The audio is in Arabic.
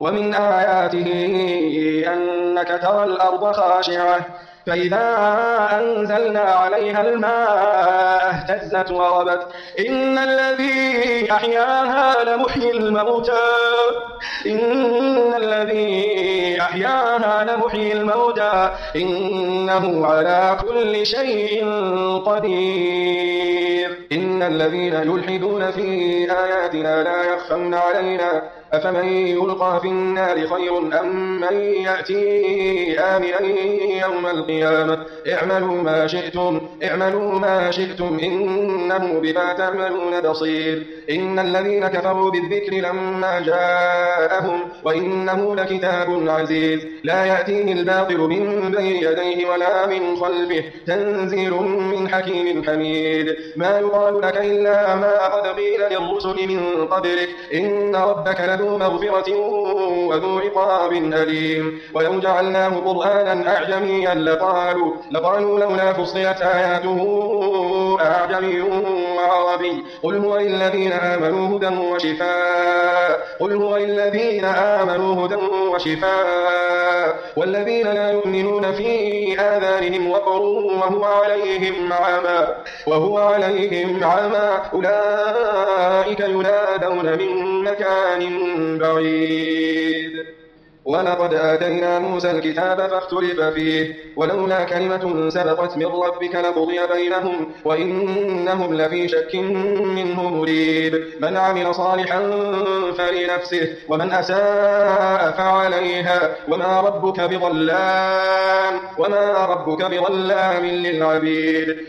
ومن آياته أنك ترى الأرض خاشعة فإذا أنزلنا عليها الماء اهتزت وربت إن الذي أحياها لمحيي الموتى إنه على كل شيء قدير إن الذين يلحدون في آياتنا لا يخفون علينا أفمن يلقى في النار خير أم من يأتي آمنا يوم القيامة اعملوا ما شئتم إنه بما تعملون بصير إن الذين كفروا بالذكر لما جاءهم وإنه لكتاب عزيز لا يأتيه الباطل من بين يديه ولا من خلفه تنزيل من حكيم حميد ما يقال لك إلا ما قد قيل للرسل من قبلك إن ربك ذو مغفرة وذو عقاب أليم ولو جعلناه قرآنا أعجميا لقالوا لولا فصلت آياته أعجمي وعربي قل هو للذين آمنوا هدى وشفاء والذين لا يؤمنون في آذانهم وقر وهو عليهم عمى أولئك ينادون من مكان بعيد ولقد آتينا موسى الكتاب فاختلف فيه ولولا كلمة سبقت من ربك لقضي بينهم وإنهم لفي شك منه مريب من عمل صالحا فلنفسه ومن أساء فعليها وما ربك بظلام للعبيد